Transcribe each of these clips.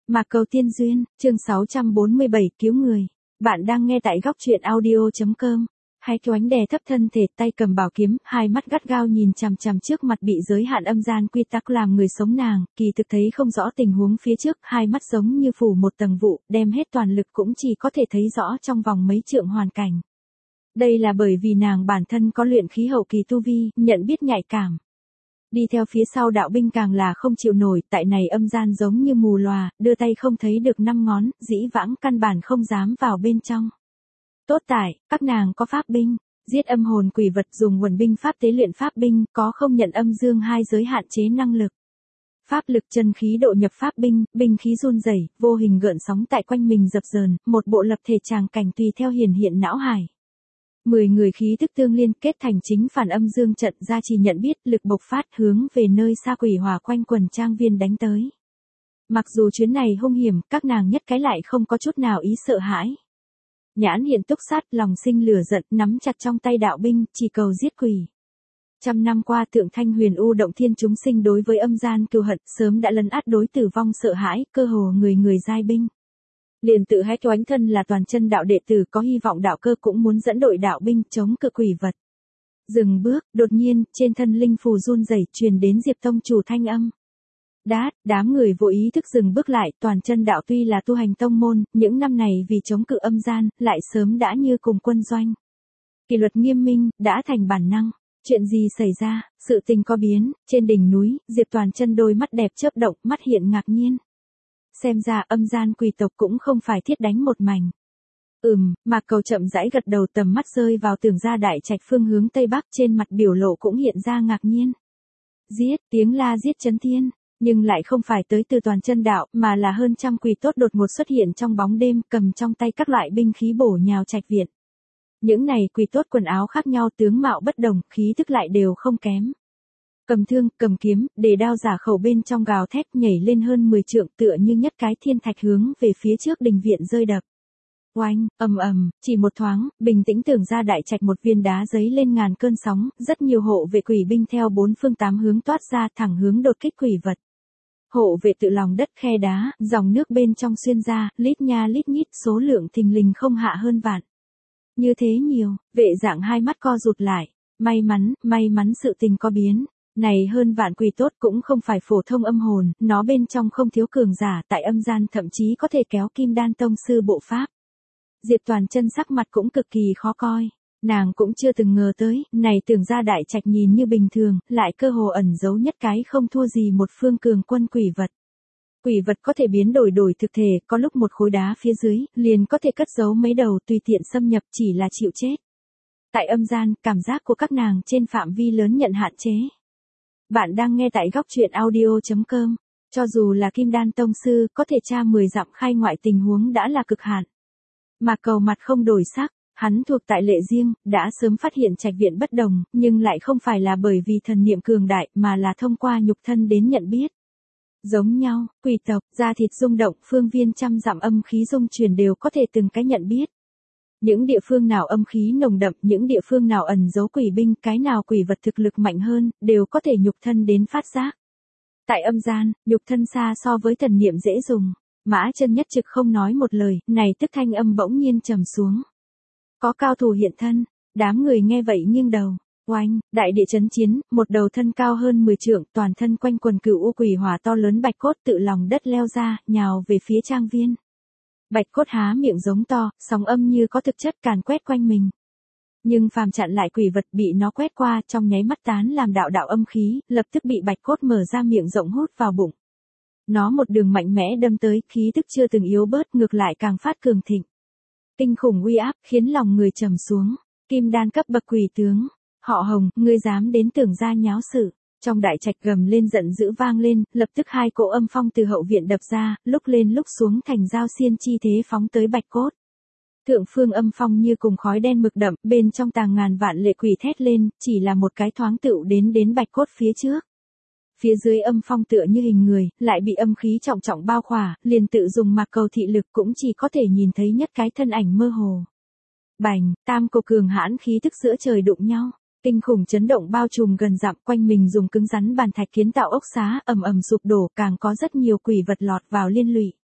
Mạc Cầu Tiên Duyên, chương 647 cứu người. Bạn đang nghe tại góc truyện audio.com. Hai Oánh đè thấp thân thể, tay cầm bảo kiếm, hai mắt gắt gao nhìn chằm chằm trước mặt bị giới hạn âm gian quy tắc làm người sống nàng, kỳ thực thấy không rõ tình huống phía trước, hai mắt giống như phủ một tầng vụ, đem hết toàn lực cũng chỉ có thể thấy rõ trong vòng mấy trượng hoàn cảnh. Đây là bởi vì nàng bản thân có luyện khí hậu kỳ tu vi, nhận biết nhạy cảm. Đi theo phía sau đạo binh càng là không chịu nổi, tại này âm gian giống như mù lòa, đưa tay không thấy được năm ngón, dĩ vãng căn bản không dám vào bên trong. Tốt tại, các nàng có pháp binh, giết âm hồn quỷ vật dùng quần binh pháp tế luyện pháp binh, có không nhận âm dương hai giới hạn chế năng lực. Pháp lực chân khí độ nhập pháp binh, binh khí run rẩy, vô hình gợn sóng tại quanh mình dập dờn, một bộ lập thể tràng cảnh tùy theo hiển hiện não hải. 10 người khí tức tương liên kết thành chính phản âm dương trận ra chỉ nhận biết lực bộc phát hướng về nơi xa quỷ hỏa quanh quần trang viên đánh tới. Mặc dù chuyến này hung hiểm, các nàng nhất cái lại không có chút nào ý sợ hãi. Nhãn hiện túc sát, lòng sinh lửa giận, nắm chặt trong tay đạo binh, chỉ cầu giết quỷ. Trăm năm qua Thượng Thanh Huyền U động thiên chúng sinh đối với âm gian cừu hận sớm đã lấn át đối tử vong sợ hãi, cơ hồ người người giai binh. Liền tự Hách Oánh thân là toàn chân đạo đệ tử có hy vọng đạo cơ cũng muốn dẫn đội đạo binh chống cự quỷ vật. Dừng bước, đột nhiên, trên thân linh phù run rẩy truyền đến Diệp tông chủ thanh âm. Đám người vô ý thức dừng bước lại, toàn chân đạo tuy là tu hành tông môn, những năm này vì chống cự âm gian, lại sớm đã như cùng quân doanh. Kỷ luật nghiêm minh, đã thành bản năng. Chuyện gì xảy ra, sự tình có biến, trên đỉnh núi, Diệp toàn chân đôi mắt đẹp chớp động, mắt hiện ngạc nhiên. Xem ra âm gian quỷ tộc cũng không phải thiết đánh một mảnh. Mạc Cầu chậm rãi gật đầu, tầm mắt rơi vào Tưởng Gia đại trạch phương hướng tây bắc, trên mặt biểu lộ cũng hiện ra ngạc nhiên. Giết, tiếng la giết chấn thiên, nhưng lại không phải tới từ toàn chân đạo, mà là hơn trăm quỷ tốt đột ngột xuất hiện trong bóng đêm, cầm trong tay các loại binh khí bổ nhào trạch viện. Những này quỷ tốt quần áo khác nhau, tướng mạo bất đồng, khí thức lại đều không kém. Cầm thương, cầm kiếm, để đao giả khẩu bên trong gào thét nhảy lên hơn 10 trượng, tựa như nhất cái thiên thạch hướng về phía trước đình viện rơi đập. Oanh, ầm, chỉ một thoáng, bình tĩnh Tưởng Gia đại trạch một viên đá giấy lên ngàn cơn sóng, rất nhiều hộ vệ quỷ binh theo bốn phương tám hướng toát ra thẳng hướng đột kích quỷ vật. Hộ vệ tự lòng đất khe đá, dòng nước bên trong xuyên ra, lít nha lít nhít, số lượng thình lình không hạ hơn vạn. Như thế nhiều, vệ dạng hai mắt co rụt lại. May mắn sự tình có biến. Này hơn vạn quỷ tốt cũng không phải phổ thông âm hồn, nó bên trong không thiếu cường giả, tại âm gian thậm chí có thể kéo Kim Đan tông sư bộ pháp. Diệp toàn chân sắc mặt cũng cực kỳ khó coi. Nàng cũng chưa từng ngờ tới, này Tưởng Gia đại trạch nhìn như bình thường, lại cơ hồ ẩn giấu nhất cái không thua gì một phương cường quân quỷ vật. Quỷ vật có thể biến đổi thực thể, có lúc một khối đá phía dưới, liền có thể cất giấu mấy đầu, tùy tiện xâm nhập chỉ là chịu chết. Tại âm gian, cảm giác của các nàng trên phạm vi lớn nhận hạn chế. Bạn đang nghe tại góc truyện audio.com. Cho dù là Kim Đan tông sư, có thể tra 10 dặm khai ngoại tình huống đã là cực hạn. Mạc Cầu mặt không đổi sắc, hắn thuộc tại lệ riêng, đã sớm phát hiện trạch viện bất đồng, nhưng lại không phải là bởi vì thần niệm cường đại, mà là thông qua nhục thân đến nhận biết. Giống nhau, quỷ tộc, da thịt rung động, phương viên trăm dặm âm khí dung truyền đều có thể từng cái nhận biết. Những địa phương nào âm khí nồng đậm, những địa phương nào ẩn giấu quỷ binh, cái nào quỷ vật thực lực mạnh hơn, đều có thể nhục thân đến phát giác. Tại âm gian, nhục thân xa so với thần niệm dễ dùng. Mã Chân nhất trực không nói một lời, này tức thanh âm bỗng nhiên trầm xuống. Có cao thủ hiện thân, đám người nghe vậy nghiêng đầu. Oanh, đại địa chấn chiến, một đầu thân cao hơn 10 trượng, toàn thân quanh quần cửu u quỷ hỏa to lớn bạch cốt tự lòng đất leo ra, nhào về phía trang viên. Bạch cốt há miệng giống to, sóng âm như có thực chất càn quét quanh mình. Nhưng phàm chặn lại quỷ vật bị nó quét qua, trong nháy mắt tán làm đạo âm khí, lập tức bị bạch cốt mở ra miệng rộng hút vào bụng. Nó một đường mạnh mẽ đâm tới, khí tức chưa từng yếu bớt, ngược lại càng phát cường thịnh. Kinh khủng uy áp khiến lòng người trầm xuống. Kim Đan cấp bậc quỷ tướng, họ Hồng, ngươi dám đến Tưởng Gia nháo sự. Trong đại trạch gầm lên giận dữ vang lên, lập tức hai cỗ âm phong từ hậu viện đập ra, lúc lên lúc xuống thành giao xiên chi thế phóng tới bạch cốt. Thượng phương âm phong như cùng khói đen mực đậm, bên trong tàng ngàn vạn lệ quỷ thét lên, chỉ là một cái thoáng tựu đến bạch cốt phía trước. Phía dưới âm phong tựa như hình người, lại bị âm khí trọng trọng bao khỏa, liền tự dùng Mạc Cầu thị lực cũng chỉ có thể nhìn thấy nhất cái thân ảnh mơ hồ. Bành, tam cổ cường hãn khí tức giữa trời đụng nhau. Kinh khủng chấn động bao trùm gần dặm, quanh mình dùng cứng rắn bàn thạch kiến tạo ốc xá, ầm ầm sụp đổ, càng có rất nhiều quỷ vật lọt vào liên lụy.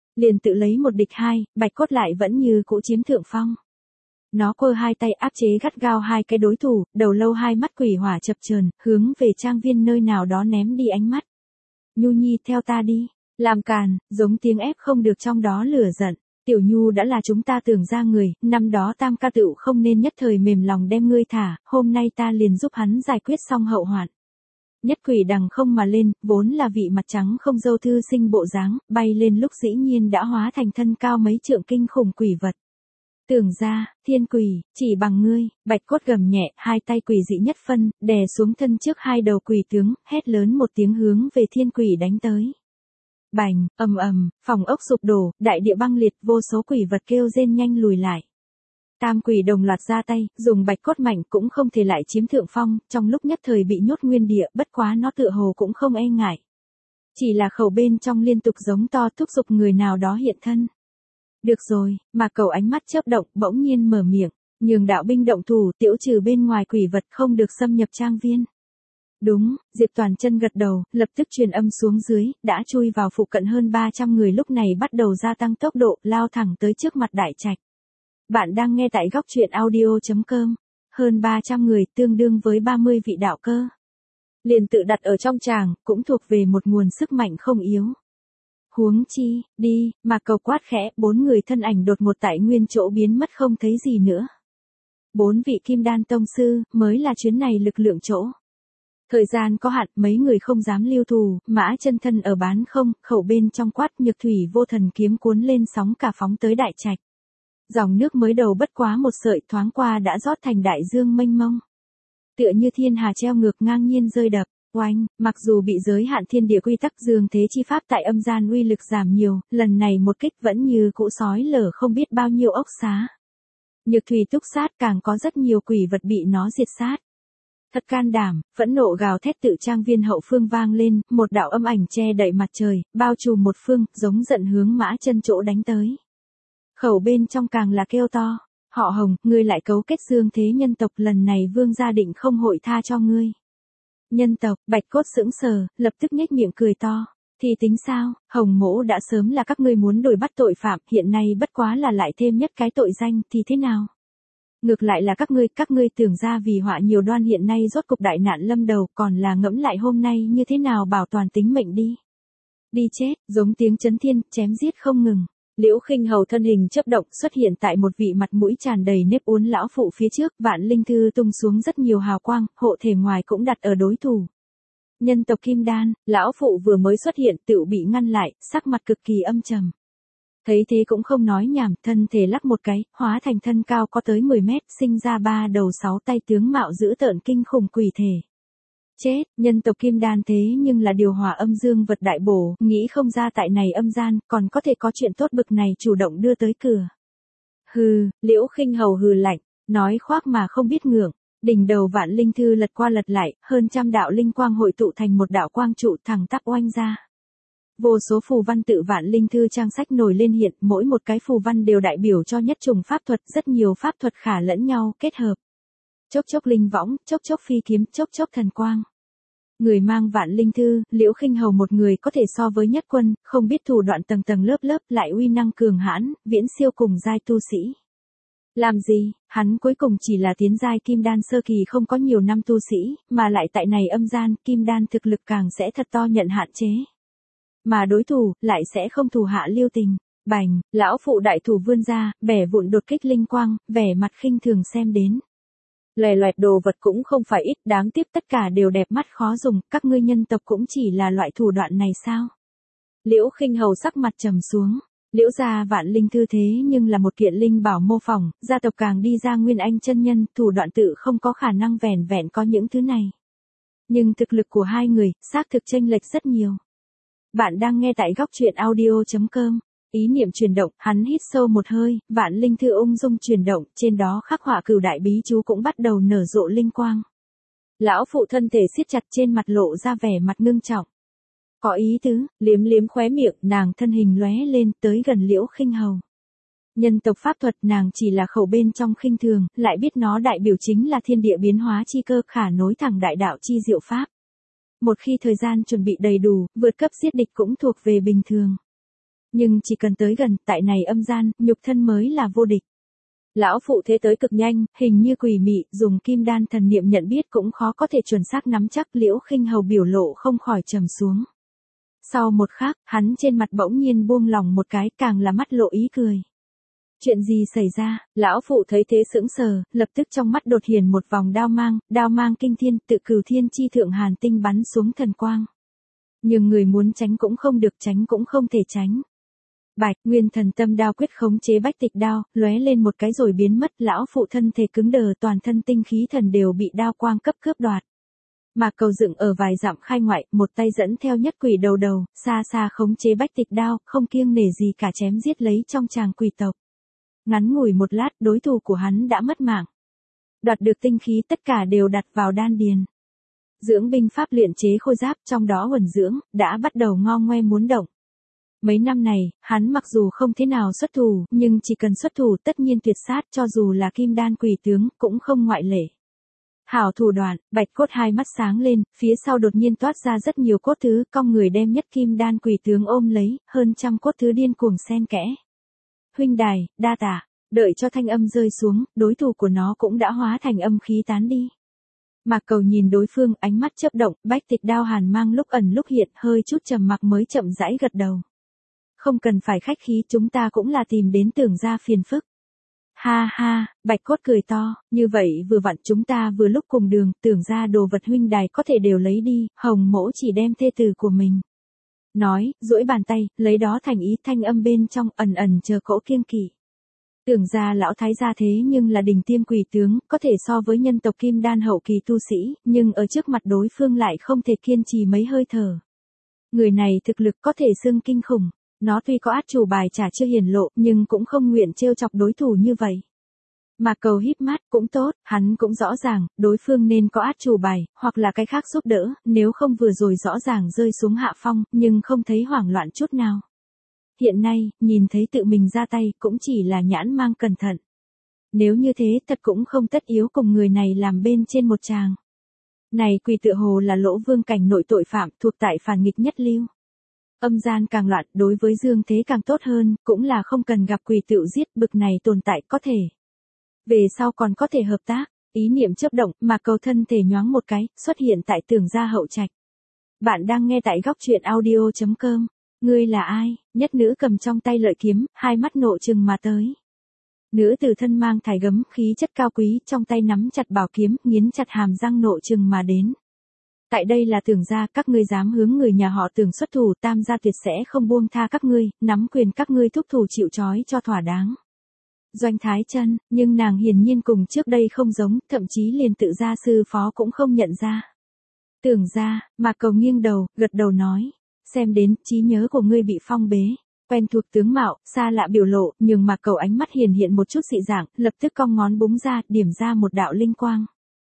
liền tự lấy một địch hai, Bạch Cốt lại vẫn như cũ chiếm thượng phong. Nó quơ hai tay áp chế gắt gao hai cái đối thủ, đầu lâu hai mắt quỷ hỏa chập chờn, hướng về trang viên nơi nào đó ném đi ánh mắt. Nhu Nhi theo ta đi, làm càn, giống tiếng ép không được trong đó lửa giận. Tiểu Nhu đã là chúng ta tưởng ra người, năm đó Tam ca tựu không nên nhất thời mềm lòng đem ngươi thả, hôm nay ta liền giúp hắn giải quyết xong hậu hoạn. Nhất quỷ đằng không mà lên, vốn là vị mặt trắng không dâu thư sinh bộ dáng, bay lên lúc dĩ nhiên đã hóa thành thân cao mấy trượng kinh khủng quỷ vật. Tưởng ra, thiên quỷ, chỉ bằng ngươi, Bạch Cốt gầm nhẹ, hai tay quỷ dị nhất phân, đè xuống thân trước hai đầu quỷ tướng, hét lớn một tiếng hướng về thiên quỷ đánh tới. Bành, ầm ầm, phòng ốc sụp đổ, đại địa băng liệt, vô số quỷ vật kêu rên nhanh lùi lại. Tam quỷ đồng loạt ra tay, dùng Bạch Cốt mạnh cũng không thể lại chiếm thượng phong, trong lúc nhất thời bị nhốt nguyên địa, bất quá nó tựa hồ cũng không e ngại. Chỉ là khẩu bên trong liên tục giống to thúc giục người nào đó hiện thân. Được rồi, mà cầu ánh mắt chớp động, bỗng nhiên mở miệng, nhường đạo binh động thủ, tiểu trừ bên ngoài quỷ vật không được xâm nhập trang viên. Đúng, Diệp Toàn chân gật đầu, lập tức truyền âm xuống dưới, đã chui vào phụ cận hơn 300 người lúc này bắt đầu gia tăng tốc độ, lao thẳng tới trước mặt đại trạch. Bạn đang nghe tại góc truyện audio.com, hơn 300 người tương đương với 30 vị đạo cơ. Liền tự đặt ở trong tràng, cũng thuộc về một nguồn sức mạnh không yếu. Huống chi, đi, mà cầu quát khẽ, 4 người thân ảnh đột ngột tại nguyên chỗ biến mất không thấy gì nữa. 4 vị kim đan tông sư, mới là chuyến này lực lượng chỗ. Thời gian có hạn, mấy người không dám lưu thù, Mã Chân thân ở bán không, khẩu bên trong quát Nhược Thủy Vô Thần kiếm cuốn lên sóng cả phóng tới đại trạch. Dòng nước mới đầu bất quá một sợi thoáng qua đã rót thành đại dương mênh mông. Tựa như thiên hà treo ngược ngang nhiên rơi đập, oanh, mặc dù bị giới hạn thiên địa quy tắc dương thế chi pháp tại âm gian uy lực giảm nhiều, lần này một kích vẫn như cũ sói lở không biết bao nhiêu ốc xá. Nhược Thủy túc sát càng có rất nhiều quỷ vật bị nó diệt sát. Thật can đảm, phẫn nộ gào thét tự trang viên hậu phương vang lên, một đạo âm ảnh che đậy mặt trời, bao trùm một phương, giống giận hướng Mã Chân chỗ đánh tới. Khẩu bên trong càng là kêu to, họ Hồng, ngươi lại cấu kết dương thế nhân tộc, lần này vương gia định không hội tha cho ngươi. Nhân tộc, Bạch Cốt sững sờ, lập tức nhếch miệng cười to. Thì tính sao, Hồng Mỗ đã sớm là các ngươi muốn đuổi bắt tội phạm, hiện nay bất quá là lại thêm nhất cái tội danh, thì thế nào? Ngược lại là các ngươi tưởng ra vì họa nhiều đoan hiện nay rốt cục đại nạn lâm đầu, còn là ngẫm lại hôm nay như thế nào bảo toàn tính mệnh đi. Đi chết, giống tiếng chấn thiên, chém giết không ngừng. Liễu Khinh Hầu thân hình chớp động xuất hiện tại một vị mặt mũi tràn đầy nếp uốn lão phụ phía trước, Vạn Linh Thư tung xuống rất nhiều hào quang, hộ thể ngoài cũng đặt ở đối thủ. Nhân tộc Kim Đan, lão phụ vừa mới xuất hiện tựu bị ngăn lại, sắc mặt cực kỳ âm trầm. Thấy thế cũng không nói nhảm, thân thể lắc một cái, hóa thành thân cao có tới 10 mét, sinh ra 3 đầu 6 tay tướng mạo dữ tợn kinh khủng quỷ thể. Chết, nhân tộc Kim Đan thế nhưng là điều hòa âm dương vật đại bổ, nghĩ không ra tại này âm gian, còn có thể có chuyện tốt bực này chủ động đưa tới cửa. Hừ, Liễu Khinh Hầu hừ lạnh, nói khoác mà không biết ngượng. Đỉnh đầu Vạn Linh Thư lật qua lật lại, hơn trăm đạo linh quang hội tụ thành một đạo quang trụ thẳng tắp oanh ra. Vô số phù văn tự Vạn Linh Thư trang sách nổi lên hiện, mỗi một cái phù văn đều đại biểu cho nhất trùng pháp thuật, rất nhiều pháp thuật khả lẫn nhau kết hợp. Chốc chốc linh võng, chốc chốc phi kiếm, chốc chốc thần quang. Người mang Vạn Linh Thư, Liễu Khinh Hầu một người có thể so với nhất quân, không biết thủ đoạn tầng tầng lớp lớp, lại uy năng cường hãn, viễn siêu cùng giai tu sĩ. Làm gì, hắn cuối cùng chỉ là tiến giai kim đan sơ kỳ không có nhiều năm tu sĩ, mà lại tại này âm gian, kim đan thực lực càng sẽ thật to nhận hạn chế. Mà đối thủ, lại sẽ không thủ hạ lưu tình. Bành, lão phụ đại thủ vươn ra, bẻ vụn đột kích linh quang, vẻ mặt khinh thường xem đến. Lòe loẹt đồ vật cũng không phải ít, đáng tiếc tất cả đều đẹp mắt khó dùng, các ngươi nhân tộc cũng chỉ là loại thủ đoạn này sao? Liễu Khinh Hầu sắc mặt trầm xuống. Liễu gia Vạn Linh Thư thế nhưng là một kiện linh bảo mô phỏng, gia tộc càng đi ra Nguyên Anh chân nhân, thủ đoạn tự không có khả năng vẻn vẹn có những thứ này. Nhưng thực lực của hai người, xác thực chênh lệch rất nhiều. Bạn đang nghe tại góc truyện audio.com. Ý niệm chuyển động, hắn hít sâu một hơi, Vạn Linh Thư ung dung chuyển động, trên đó khắc họa cửu đại bí chú cũng bắt đầu nở rộ linh quang. Lão phụ thân thể siết chặt, trên mặt lộ ra vẻ mặt ngưng trọng. Có ý tứ, liếm liếm khóe miệng, nàng thân hình lóe lên, tới gần Liễu Khinh Hầu. Nhân tộc pháp thuật nàng chỉ là khẩu bên trong khinh thường, lại biết nó đại biểu chính là thiên địa biến hóa chi cơ, khả nối thẳng đại đạo chi diệu pháp. Một khi thời gian chuẩn bị đầy đủ, vượt cấp giết địch cũng thuộc về bình thường. Nhưng chỉ cần tới gần, tại này âm gian, nhục thân mới là vô địch. Lão phụ thế tới cực nhanh, hình như quỷ mị, dùng kim đan thần niệm nhận biết cũng khó có thể chuẩn xác nắm chắc. Liễu Khinh Hầu biểu lộ không khỏi trầm xuống. Sau một khắc, hắn trên mặt bỗng nhiên buông lỏng một cái, càng là mắt lộ ý cười. Chuyện gì xảy ra? Lão phụ thấy thế sững sờ, lập tức trong mắt đột hiện một vòng đao mang kinh thiên, tự Cửu Thiên chi thượng hàn tinh bắn xuống thần quang. Nhưng người muốn tránh cũng không được, tránh cũng không thể tránh. Bạch, Nguyên Thần Tâm Đao quyết khống chế Bách Tịch đao, lóe lên một cái rồi biến mất. Lão phụ thân thể cứng đờ, toàn thân tinh khí thần đều bị đao quang cướp đoạt. Mạc Cầu dựng ở vài dặm khai ngoại, một tay dẫn theo Nhất Quỷ đầu, xa xa khống chế Bách Tịch đao, không kiêng nể gì cả chém giết lấy trong tràng quỷ tộc. Ngắn ngủi một lát, đối thủ của hắn đã mất mạng. Đoạt được tinh khí tất cả đều đặt vào đan điền. Dưỡng binh pháp luyện chế khôi giáp, trong đó huẩn dưỡng đã bắt đầu ngo ngoe muốn động. Mấy năm này, hắn mặc dù không thế nào xuất thủ, nhưng chỉ cần xuất thủ tất nhiên tuyệt sát, cho dù là kim đan quỷ tướng, cũng không ngoại lệ. Hảo thủ đoạn, Bạch Cốt hai mắt sáng lên, phía sau đột nhiên toát ra rất nhiều cốt thứ, cong người đem nhất kim đan quỷ tướng ôm lấy, hơn trăm cốt thứ điên cuồng xen kẽ. Huynh đài, đa tạ, đợi cho thanh âm rơi xuống, đối thủ của nó cũng đã hóa thành âm khí tán đi. Mạc Cầu nhìn đối phương, ánh mắt chớp động, Bách Tịch đao hàn mang lúc ẩn lúc hiện, hơi chút trầm mặc mới chậm rãi gật đầu. Không cần phải khách khí, chúng ta cũng là tìm đến Tưởng gia phiền phức. Ha ha, Bạch Cốt cười to, như vậy vừa vặn chúng ta vừa lúc cùng đường, Tưởng gia đồ vật huynh đài có thể đều lấy đi, Hồng mỗ chỉ đem thê tử của mình. Nói, duỗi bàn tay, lấy đó thành ý, thanh âm bên trong ẩn chờ cỗ kiêng kỵ. Tưởng gia lão thái gia thế nhưng là đỉnh tiêm quỷ tướng, có thể so với nhân tộc kim đan hậu kỳ tu sĩ, nhưng ở trước mặt đối phương lại không thể kiên trì mấy hơi thở. Người này thực lực có thể xưng kinh khủng. Nó tuy có át chủ bài trả chưa hiển lộ, nhưng cũng không nguyện trêu chọc đối thủ như vậy. Mạc Cầu híp mắt, cũng tốt, hắn cũng rõ ràng, đối phương nên có át chủ bài, hoặc là cái khác giúp đỡ, nếu không vừa rồi rõ ràng rơi xuống hạ phong, nhưng không thấy hoảng loạn chút nào. Hiện nay, nhìn thấy tự mình ra tay, cũng chỉ là nhãn mang cẩn thận. Nếu như thế, thật cũng không tất yếu cùng người này làm bên trên một tràng. Này quỷ tựa hồ là Lỗ Vương cảnh nội tội phạm, thuộc tại phản nghịch nhất lưu. Âm gian càng loạn, đối với dương thế càng tốt hơn, cũng là không cần gặp quỷ tựu giết, bực này tồn tại có thể. Về sau còn có thể hợp tác, ý niệm chớp động, mà Cầu thân thể nhoáng một cái, xuất hiện tại Tưởng gia hậu trạch. Bạn đang nghe tại góc truyện audio.com. Ngươi là ai? Nhất nữ cầm trong tay lợi kiếm, hai mắt nộ trừng mà tới. Nữ tử thân mang thải gấm, khí chất cao quý, trong tay nắm chặt bảo kiếm, nghiến chặt hàm răng nộ trừng mà đến. Tại đây là Tưởng gia, các ngươi dám hướng người nhà họ Tưởng xuất thủ, Tam gia tuyệt sẽ không buông tha các ngươi, nắm quyền các ngươi thúc thủ chịu trói cho thỏa đáng. Doanh Thái Chân, nhưng nàng hiển nhiên cùng trước đây không giống, thậm chí liền tự gia sư phó cũng không nhận ra. Tưởng gia, Mạc Cầu nghiêng đầu, gật đầu nói, xem đến trí nhớ của ngươi bị phong bế. Quen thuộc tướng mạo, xa lạ biểu lộ, nhưng Mạc Cầu ánh mắt hiện một chút dị dạng, lập tức cong ngón búng ra, điểm ra một đạo linh quang.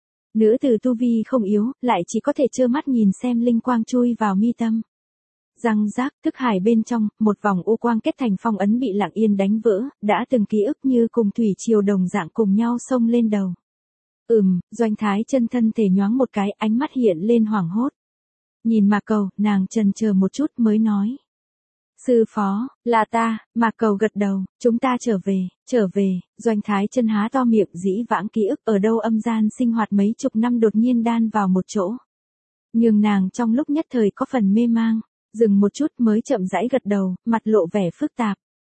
Nữ tử tu vi không yếu, lại chỉ có thể trơ mắt nhìn xem linh quang chui vào mi tâm. Răng rác, thức hải bên trong, một vòng u quang kết thành phong ấn bị lặng yên đánh vỡ, đã từng ký ức như cùng thủy triều đồng dạng cùng nhau xông lên đầu. Doanh Thái Chân thân thể nhoáng một cái, ánh mắt hiện lên hoảng hốt. Nhìn Mạc Cầu, nàng chần chờ một chút mới nói. Sư phó, là ta. Mạc Cầu gật đầu, chúng ta trở về, Doanh Thái Chân há to miệng, dĩ vãng ký ức ở đâu âm gian sinh hoạt mấy chục năm đột nhiên đan vào một chỗ. Nhưng nàng trong lúc nhất thời có phần mê mang, dừng một chút mới chậm rãi gật đầu, mặt lộ vẻ phức tạp.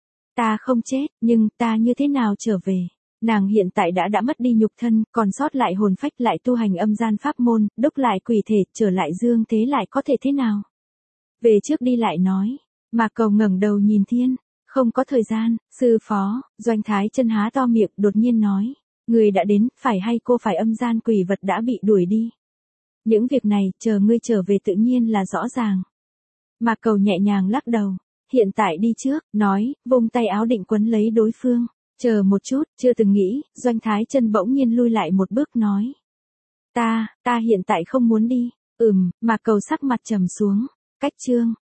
Ta không chết, nhưng ta như thế nào trở về? Nàng hiện tại đã mất đi nhục thân, còn sót lại hồn phách, lại tu hành âm gian pháp môn, đúc lại quỷ thể, trở lại dương thế lại có thể thế nào? Về trước đi lại nói. Mạc Cầu ngẩng đầu nhìn thiên, không có thời gian, sư phó. Doanh Thái Chân há to miệng, đột nhiên nói, người đã đến, phải hay cô phải âm gian quỷ vật đã bị đuổi đi. Những việc này, chờ ngươi trở về tự nhiên là rõ ràng. Mạc Cầu nhẹ nhàng lắc đầu, hiện tại đi trước, nói, vung tay áo định quấn lấy đối phương. Chờ một chút, chưa từng nghĩ. Doanh Thái Chân bỗng nhiên lui lại một bước nói, ta hiện tại không muốn đi. Mạc Cầu sắc mặt trầm xuống. Cách chương